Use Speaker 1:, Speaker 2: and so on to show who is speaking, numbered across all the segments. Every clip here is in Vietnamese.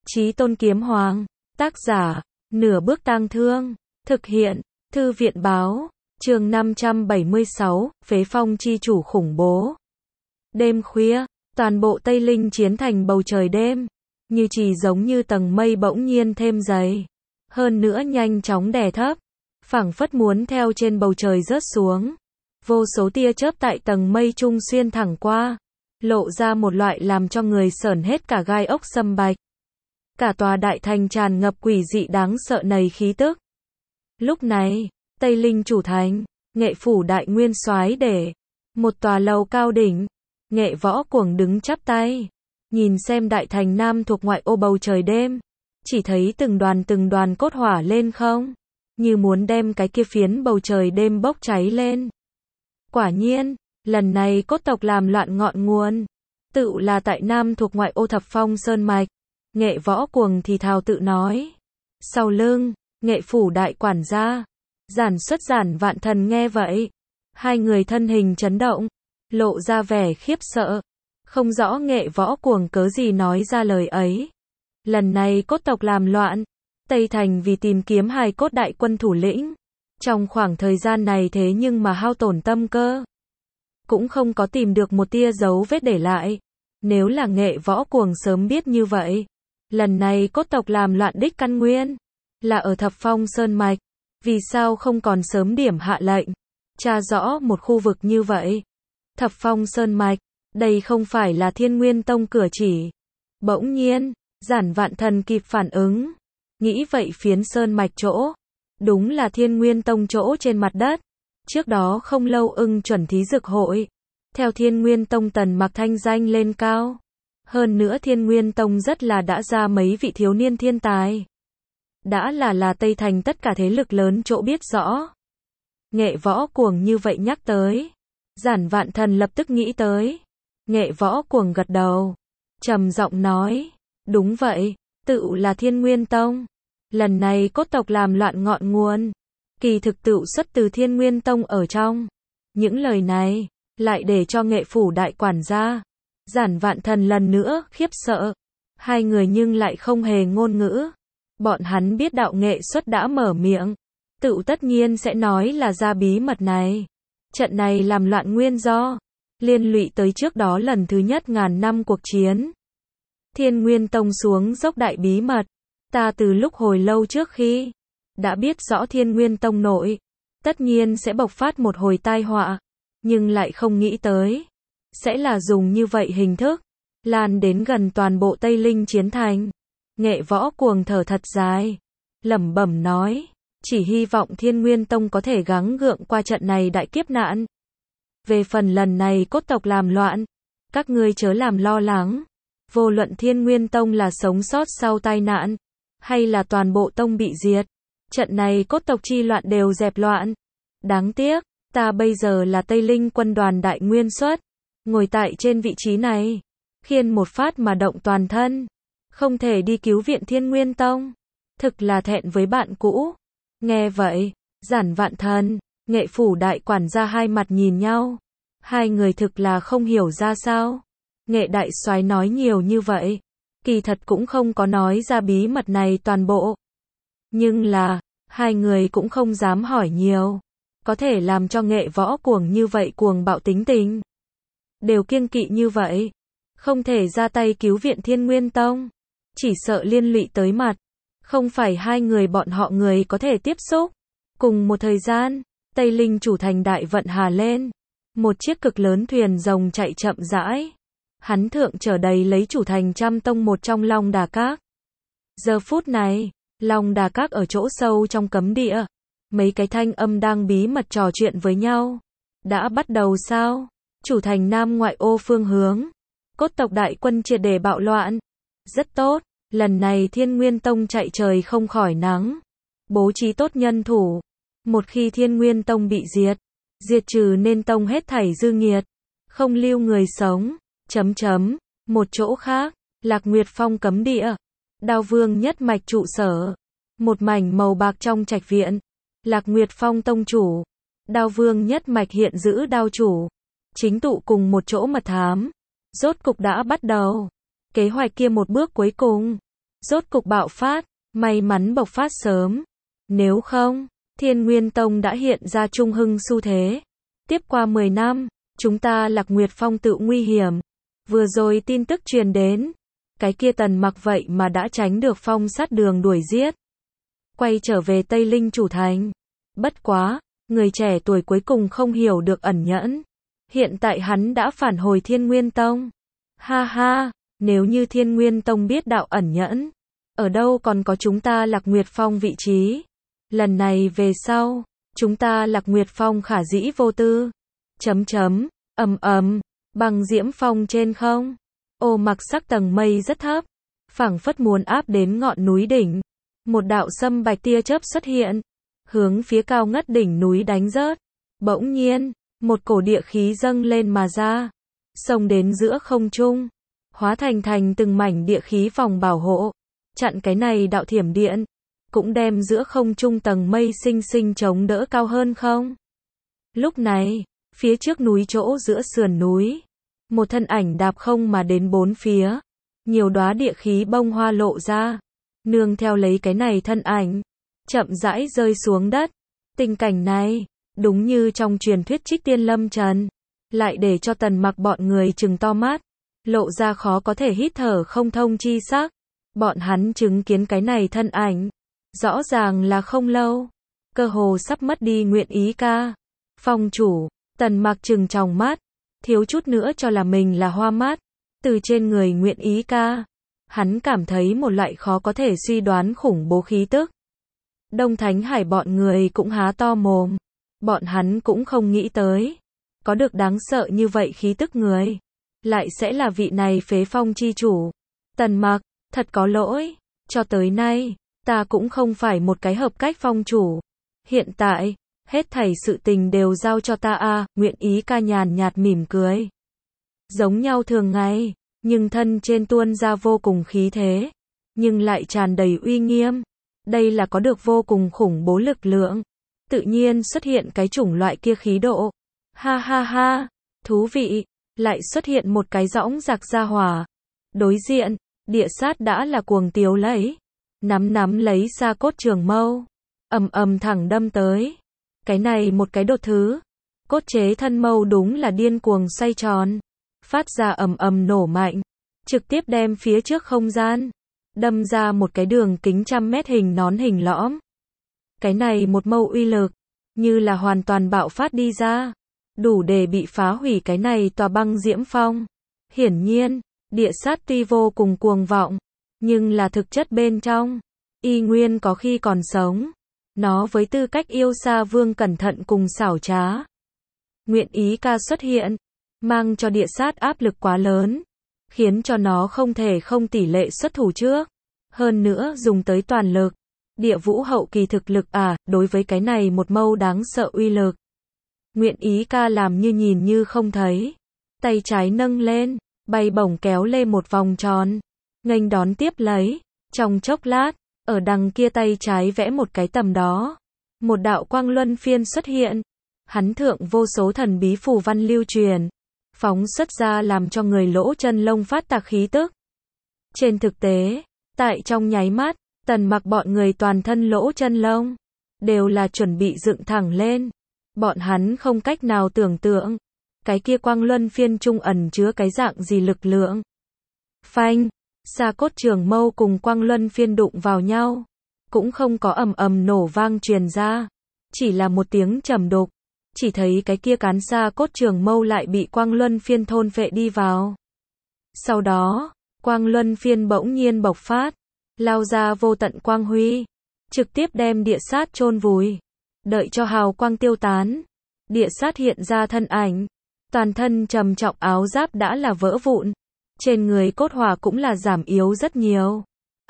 Speaker 1: Chí Tôn Kiếm Hoàng. Tác giả, Nửa Bước Tang Thương. Thực hiện, Thư viện Báo. Chương 576, Phế Phong chi chủ khủng bố. Đêm khuya, toàn bộ Tây Linh chiến thành bầu trời đêm, như chỉ giống như tầng mây bỗng nhiên thêm dày. Hơn nữa nhanh chóng đè thấp, phảng phất muốn theo trên bầu trời rớt xuống. Vô số tia chớp tại tầng mây trung xuyên thẳng qua, lộ ra một loại làm cho người sởn hết cả gai ốc sâm bạch. Cả tòa đại thành tràn ngập quỷ dị đáng sợ nầy khí tức. Lúc này, Tây Linh chủ thành, Nghệ phủ đại nguyên soái để một tòa lầu cao đỉnh, Nghệ Võ Cuồng đứng chắp tay, nhìn xem đại thành nam thuộc ngoại ô bầu trời đêm, chỉ thấy từng đoàn cốt hỏa lên không, như muốn đem cái kia phiến bầu trời đêm bốc cháy lên. Quả nhiên, lần này cốt tộc làm loạn ngọn nguồn, tự là tại nam thuộc ngoại ô Thập Phong Sơn Mạch. Nghệ Võ Cuồng thì thào tự nói. Sau lưng, Nghệ phủ đại quản gia, Giản Vạn Thần nghe vậy, hai người thân hình chấn động, lộ ra vẻ khiếp sợ, không rõ Nghệ Võ Cuồng cớ gì nói ra lời ấy. Lần này cốt tộc làm loạn, Tây Thành vì tìm kiếm hài cốt đại quân thủ lĩnh, trong khoảng thời gian này thế nhưng mà hao tổn tâm cơ, cũng không có tìm được một tia dấu vết để lại. Nếu là Nghệ Võ Cuồng sớm biết như vậy, lần này cốt tộc làm loạn đích căn nguyên là ở Thập Phong Sơn Mạch, vì sao không còn sớm điểm hạ lệnh tra rõ một khu vực như vậy? Thập Phong Sơn Mạch, đây không phải là Thiên Nguyên Tông cửa chỉ. Bỗng nhiên, Giản Vạn Thần kịp phản ứng, nghĩ vậy phiến sơn mạch chỗ, đúng là Thiên Nguyên Tông chỗ trên mặt đất. Trước đó không lâu ưng chuẩn thí dược hội, theo Thiên Nguyên Tông Tần Mặc thanh danh lên cao. Hơn nữa Thiên Nguyên Tông rất là đã ra mấy vị thiếu niên thiên tài. Đã là Tây Thành tất cả thế lực lớn chỗ biết rõ. Nghệ Võ Cuồng như vậy nhắc tới, Giản Vạn Thần lập tức nghĩ tới. Nghệ Võ Cuồng gật đầu, trầm giọng nói, đúng vậy, tự là Thiên Nguyên Tông. Lần này cốt tộc làm loạn ngọn nguồn, kỳ thực tự xuất từ Thiên Nguyên Tông ở trong. Những lời này, lại để cho Nghệ phủ đại quản gia, Giản Vạn Thần lần nữa khiếp sợ. Hai người nhưng lại không hề ngôn ngữ. Bọn hắn biết đạo nghệ xuất đã mở miệng, tự tất nhiên sẽ nói là ra bí mật này. Trận này làm loạn nguyên do, liên lụy tới trước đó lần thứ nhất ngàn năm cuộc chiến. Thiên Nguyên Tông xuống dốc đại bí mật. Ta từ lúc hồi lâu trước khi đã biết rõ Thiên Nguyên Tông nội, tất nhiên sẽ bộc phát một hồi tai họa, nhưng lại không nghĩ tới sẽ là dùng như vậy hình thức, lan đến gần toàn bộ Tây Linh chiến thành. Nghệ Võ Cuồng thở thật dài, lẩm bẩm nói, chỉ hy vọng Thiên Nguyên Tông có thể gắng gượng qua trận này đại kiếp nạn. Về phần lần này cốt tộc làm loạn, các ngươi chớ làm lo lắng. Vô luận Thiên Nguyên Tông là sống sót sau tai nạn, hay là toàn bộ tông bị diệt, trận này cốt tộc chi loạn đều dẹp loạn. Đáng tiếc, ta bây giờ là Tây Linh quân đoàn đại nguyên soát, ngồi tại trên vị trí này, khiên một phát mà động toàn thân, không thể đi cứu viện Thiên Nguyên Tông, thực là thẹn với bạn cũ. Nghe vậy, Giản Vạn Thần, Nghệ phủ đại quản gia hai mặt nhìn nhau, hai người thực là không hiểu ra sao. Nghệ đại soái nói nhiều như vậy, kỳ thật cũng không có nói ra bí mật này toàn bộ. Nhưng là, hai người cũng không dám hỏi nhiều, có thể làm cho Nghệ Võ Cuồng như vậy cuồng bạo tính tình, đều kiêng kỵ như vậy, không thể ra tay cứu viện Thiên Nguyên Tông, chỉ sợ liên lụy tới mặt, không phải hai người bọn họ người có thể tiếp xúc. Cùng một thời gian, Tây Linh chủ thành đại vận hà lên, một chiếc cực lớn thuyền rồng chạy chậm rãi, hắn thượng chở đầy lấy chủ thành Trăm Tông một trong Long Đà Các. Giờ phút này, Long Đà Các ở chỗ sâu trong cấm địa, mấy cái thanh âm đang bí mật trò chuyện với nhau. Đã bắt đầu sao? Chủ thành Nam ngoại ô phương hướng, cốt tộc đại quân triệt để bạo loạn. Rất tốt, lần này Thiên Nguyên Tông chạy trời không khỏi nắng, bố trí tốt nhân thủ. Một khi Thiên Nguyên Tông bị diệt trừ nên tông hết thảy dư nghiệt, không lưu người sống. Một chỗ khác, Lạc Nguyệt Phong cấm địa, Đao Vương nhất mạch trụ sở, một mảnh màu bạc trong trạch viện. Lạc Nguyệt Phong tông chủ, Đao Vương nhất mạch hiện giữ đao chủ, chính tụ cùng một chỗ mật thám. Rốt cục đã bắt đầu. Kế hoạch kia một bước cuối cùng, rốt cục bạo phát, may mắn bộc phát sớm. Nếu không, Thiên Nguyên Tông đã hiện ra trung hưng xu thế. Tiếp qua 10 năm, chúng ta Lạc Nguyệt Phong tự nguy hiểm. Vừa rồi tin tức truyền đến, cái kia Tần Mặc vậy mà đã tránh được Phong sát đường đuổi giết. Quay trở về Tây Linh chủ thành. Bất quá, người trẻ tuổi cuối cùng không hiểu được ẩn nhẫn. Hiện tại hắn đã phản hồi Thiên Nguyên Tông. Ha ha, nếu như Thiên Nguyên Tông biết đạo ẩn nhẫn, ở đâu còn có chúng ta Lạc Nguyệt Phong vị trí. Lần này về sau, chúng ta Lạc Nguyệt Phong khả dĩ vô tư. Bằng diễm phong trên không. Ô mặc sắc tầng mây rất thấp, phảng phất muốn áp đến ngọn núi đỉnh. Một đạo sâm bạch tia chớp xuất hiện, hướng phía cao ngất đỉnh núi đánh rớt. Bỗng nhiên, một cổ địa khí dâng lên mà ra, xông đến giữa không trung, hóa thành từng mảnh địa khí vòng bảo hộ, chặn cái này đạo thiểm điện, cũng đem giữa không trung tầng mây sinh sinh chống đỡ cao hơn không. Lúc này, phía trước núi chỗ giữa sườn núi, một thân ảnh đạp không mà đến bốn phía, nhiều đóa địa khí bông hoa lộ ra, nương theo lấy cái này thân ảnh, chậm rãi rơi xuống đất. Tình cảnh này, đúng như trong truyền thuyết Trích Tiên Lâm Trần, lại để cho Tần Mặc bọn người trừng to mắt, lộ ra khó có thể hít thở không thông chi sắc. Bọn hắn chứng kiến cái này thân ảnh, rõ ràng là không lâu, cơ hồ sắp mất đi nguyện ý ca. Phong chủ, Tần Mặc trừng tròng mắt, thiếu chút nữa cho là mình là hoa mắt. Từ trên người nguyện ý ca, hắn cảm thấy một loại khó có thể suy đoán khủng bố khí tức. Đông Thánh Hải bọn người cũng há to mồm. Bọn hắn cũng không nghĩ tới, có được đáng sợ như vậy khí tức người, lại sẽ là vị này phế phong chi chủ. Tần Mặc, thật có lỗi, cho tới nay, ta cũng không phải một cái hợp cách phong chủ. Hiện tại, hết thảy sự tình đều giao cho ta a. Nguyện ý ca nhàn nhạt mỉm cười. Giống nhau thường ngày, nhưng thân trên tuôn ra vô cùng khí thế, nhưng lại tràn đầy uy nghiêm. Đây là có được vô cùng khủng bố lực lượng. Tự nhiên xuất hiện cái chủng loại kia khí độ. Ha ha ha, thú vị, lại xuất hiện một cái dõng dạc gia hỏa. Đối diện, địa sát đã là cuồng tiếu lấy, nắm lấy xa cốt trường mâu, thẳng đâm tới. Cái này một cái đột thứ, cốt chế thân mâu đúng là điên cuồng xoay tròn, phát ra nổ mạnh, trực tiếp đem phía trước không gian đâm ra một cái đường kính 100 mét hình nón hình lõm. Cái này một mâu uy lực, như là hoàn toàn bạo phát đi ra, đủ để bị phá hủy cái này tòa băng diễm phong. Hiển nhiên, địa sát tuy vô cùng cuồng vọng, nhưng là thực chất bên trong, y nguyên có khi còn sống. Nó với tư cách yêu xa vương cẩn thận cùng xảo trá. Nguyện ý ca xuất hiện, mang cho địa sát áp lực quá lớn, khiến cho nó không thể không tỷ lệ xuất thủ trước. Hơn nữa dùng tới toàn lực. Địa vũ hậu kỳ thực lực đối với cái này một mâu đáng sợ uy lực. Nguyện ý ca làm như nhìn như không thấy. Tay trái nâng lên, bay bổng kéo lên một vòng tròn. Nghênh đón tiếp lấy. Trong chốc lát, ở đằng kia tay trái vẽ một cái tầm đó. Một đạo quang luân phiên xuất hiện. Hắn thượng vô số thần bí phù văn lưu truyền. Phóng xuất ra làm cho người lỗ chân lông phát tạc khí tức. Trên thực tế, tại trong nháy mắt, Tần Mặc bọn người toàn thân lỗ chân lông, đều là chuẩn bị dựng thẳng lên. Bọn hắn không cách nào tưởng tượng, cái kia quang luân phiên trung ẩn chứa cái dạng gì lực lượng. Phanh, xa cốt trường mâu cùng quang luân phiên đụng vào nhau, cũng không có nổ vang truyền ra, chỉ là một tiếng trầm đục, chỉ thấy cái kia cán xa cốt trường mâu lại bị quang luân phiên thôn phệ đi vào. Sau đó, quang luân phiên bỗng nhiên bộc phát, lao ra vô tận quang huy, trực tiếp đem địa sát chôn vùi. Đợi cho hào quang tiêu tán, địa sát hiện ra thân ảnh, toàn thân trầm trọng áo giáp đã là vỡ vụn, trên người cốt hỏa cũng là giảm yếu rất nhiều.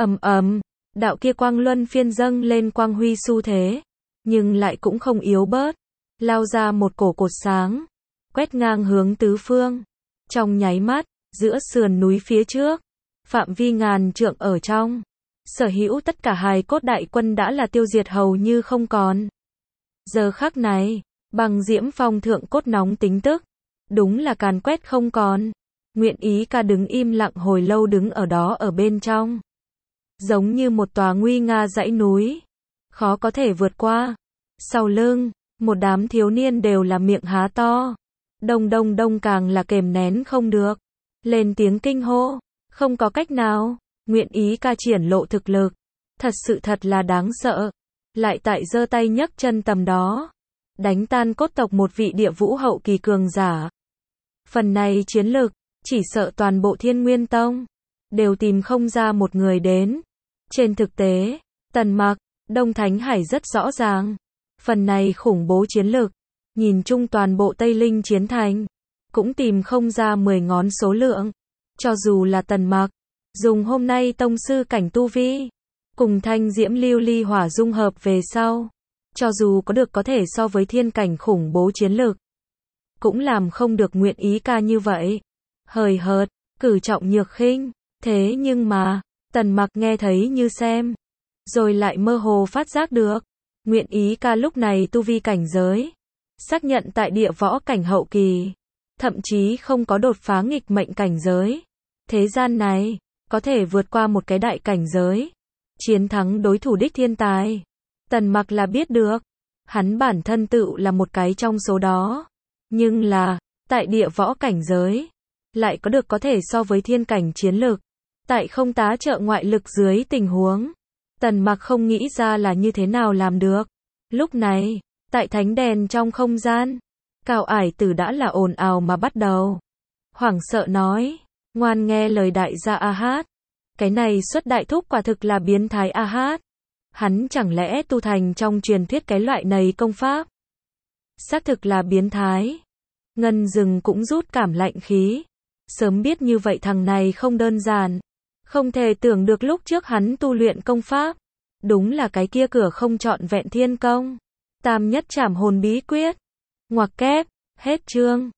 Speaker 1: Đạo kia quang luân phiên dâng lên quang huy xu thế, nhưng lại cũng không yếu bớt, lao ra một cổ cột sáng, quét ngang hướng tứ phương. Trong nháy mắt, giữa sườn núi phía trước, phạm vi ngàn trượng ở trong, sở hữu tất cả hài cốt đại quân đã là tiêu diệt hầu như không còn. Giờ khắc này, bằng diễm phong thượng cốt nóng tính tức, đúng là càn quét không còn. Nguyện ý ca đứng im lặng hồi lâu đứng ở đó ở bên trong. giống như một tòa nguy nga dãy núi, khó có thể vượt qua. Sau lưng, một đám thiếu niên đều là miệng há to, đông đông đông càng là kềm nén không được, lên tiếng kinh hô, không có cách nào, nguyện ý ca triển lộ thực lực, thật sự thật là đáng sợ, lại tại giơ tay nhấc chân tầm đó, đánh tan cốt tộc một vị địa vũ hậu kỳ cường giả. Phần này chiến lực, chỉ sợ toàn bộ Thiên Nguyên Tông đều tìm không ra một người đến. Trên thực tế, Tần Mặc, Đông Thánh Hải rất rõ ràng, phần này khủng bố chiến lực, nhìn chung toàn bộ Tây Linh chiến thành, cũng tìm không ra 10 ngón số lượng. Cho dù là Tần Mặc, dùng hôm nay tông sư cảnh tu vi, cùng thanh diễm lưu ly hỏa dung hợp về sau, cho dù có được có thể so với thiên cảnh khủng bố chiến lực, cũng làm không được nguyện ý ca như vậy. Hời hợt, cử trọng nhược khinh, thế nhưng mà, Tần Mặc nghe thấy như xem, rồi lại mơ hồ phát giác được, nguyện ý ca lúc này tu vi cảnh giới, xác nhận tại địa võ cảnh hậu kỳ, thậm chí không có đột phá nghịch mệnh cảnh giới. Thế gian này, có thể vượt qua một cái đại cảnh giới, chiến thắng đối thủ đích thiên tài. Tần Mặc là biết được, hắn bản thân tự là một cái trong số đó, nhưng là, tại địa võ cảnh giới, lại có được có thể so với thiên cảnh chiến lực, tại không tá trợ ngoại lực dưới tình huống, Tần Mặc không nghĩ ra là như thế nào làm được. Lúc này, tại thánh đèn trong không gian, Cao Ải Tử đã là ồn ào mà bắt đầu. Hoảng sợ nói, ngoan nghe lời đại gia A Hát. Cái này xuất đại thúc quả thực là biến thái A Hát. Hắn chẳng lẽ tu thành trong truyền thuyết cái loại này công pháp? Xác thực là biến thái. Ngân Dừng cũng rút cảm lạnh khí. Sớm biết như vậy thằng này không đơn giản. Không thể tưởng được lúc trước hắn tu luyện công pháp. Đúng là cái kia cửa không trọn vẹn thiên công. Tam nhất trảm hồn bí quyết. Ngoặc kép, hết chương.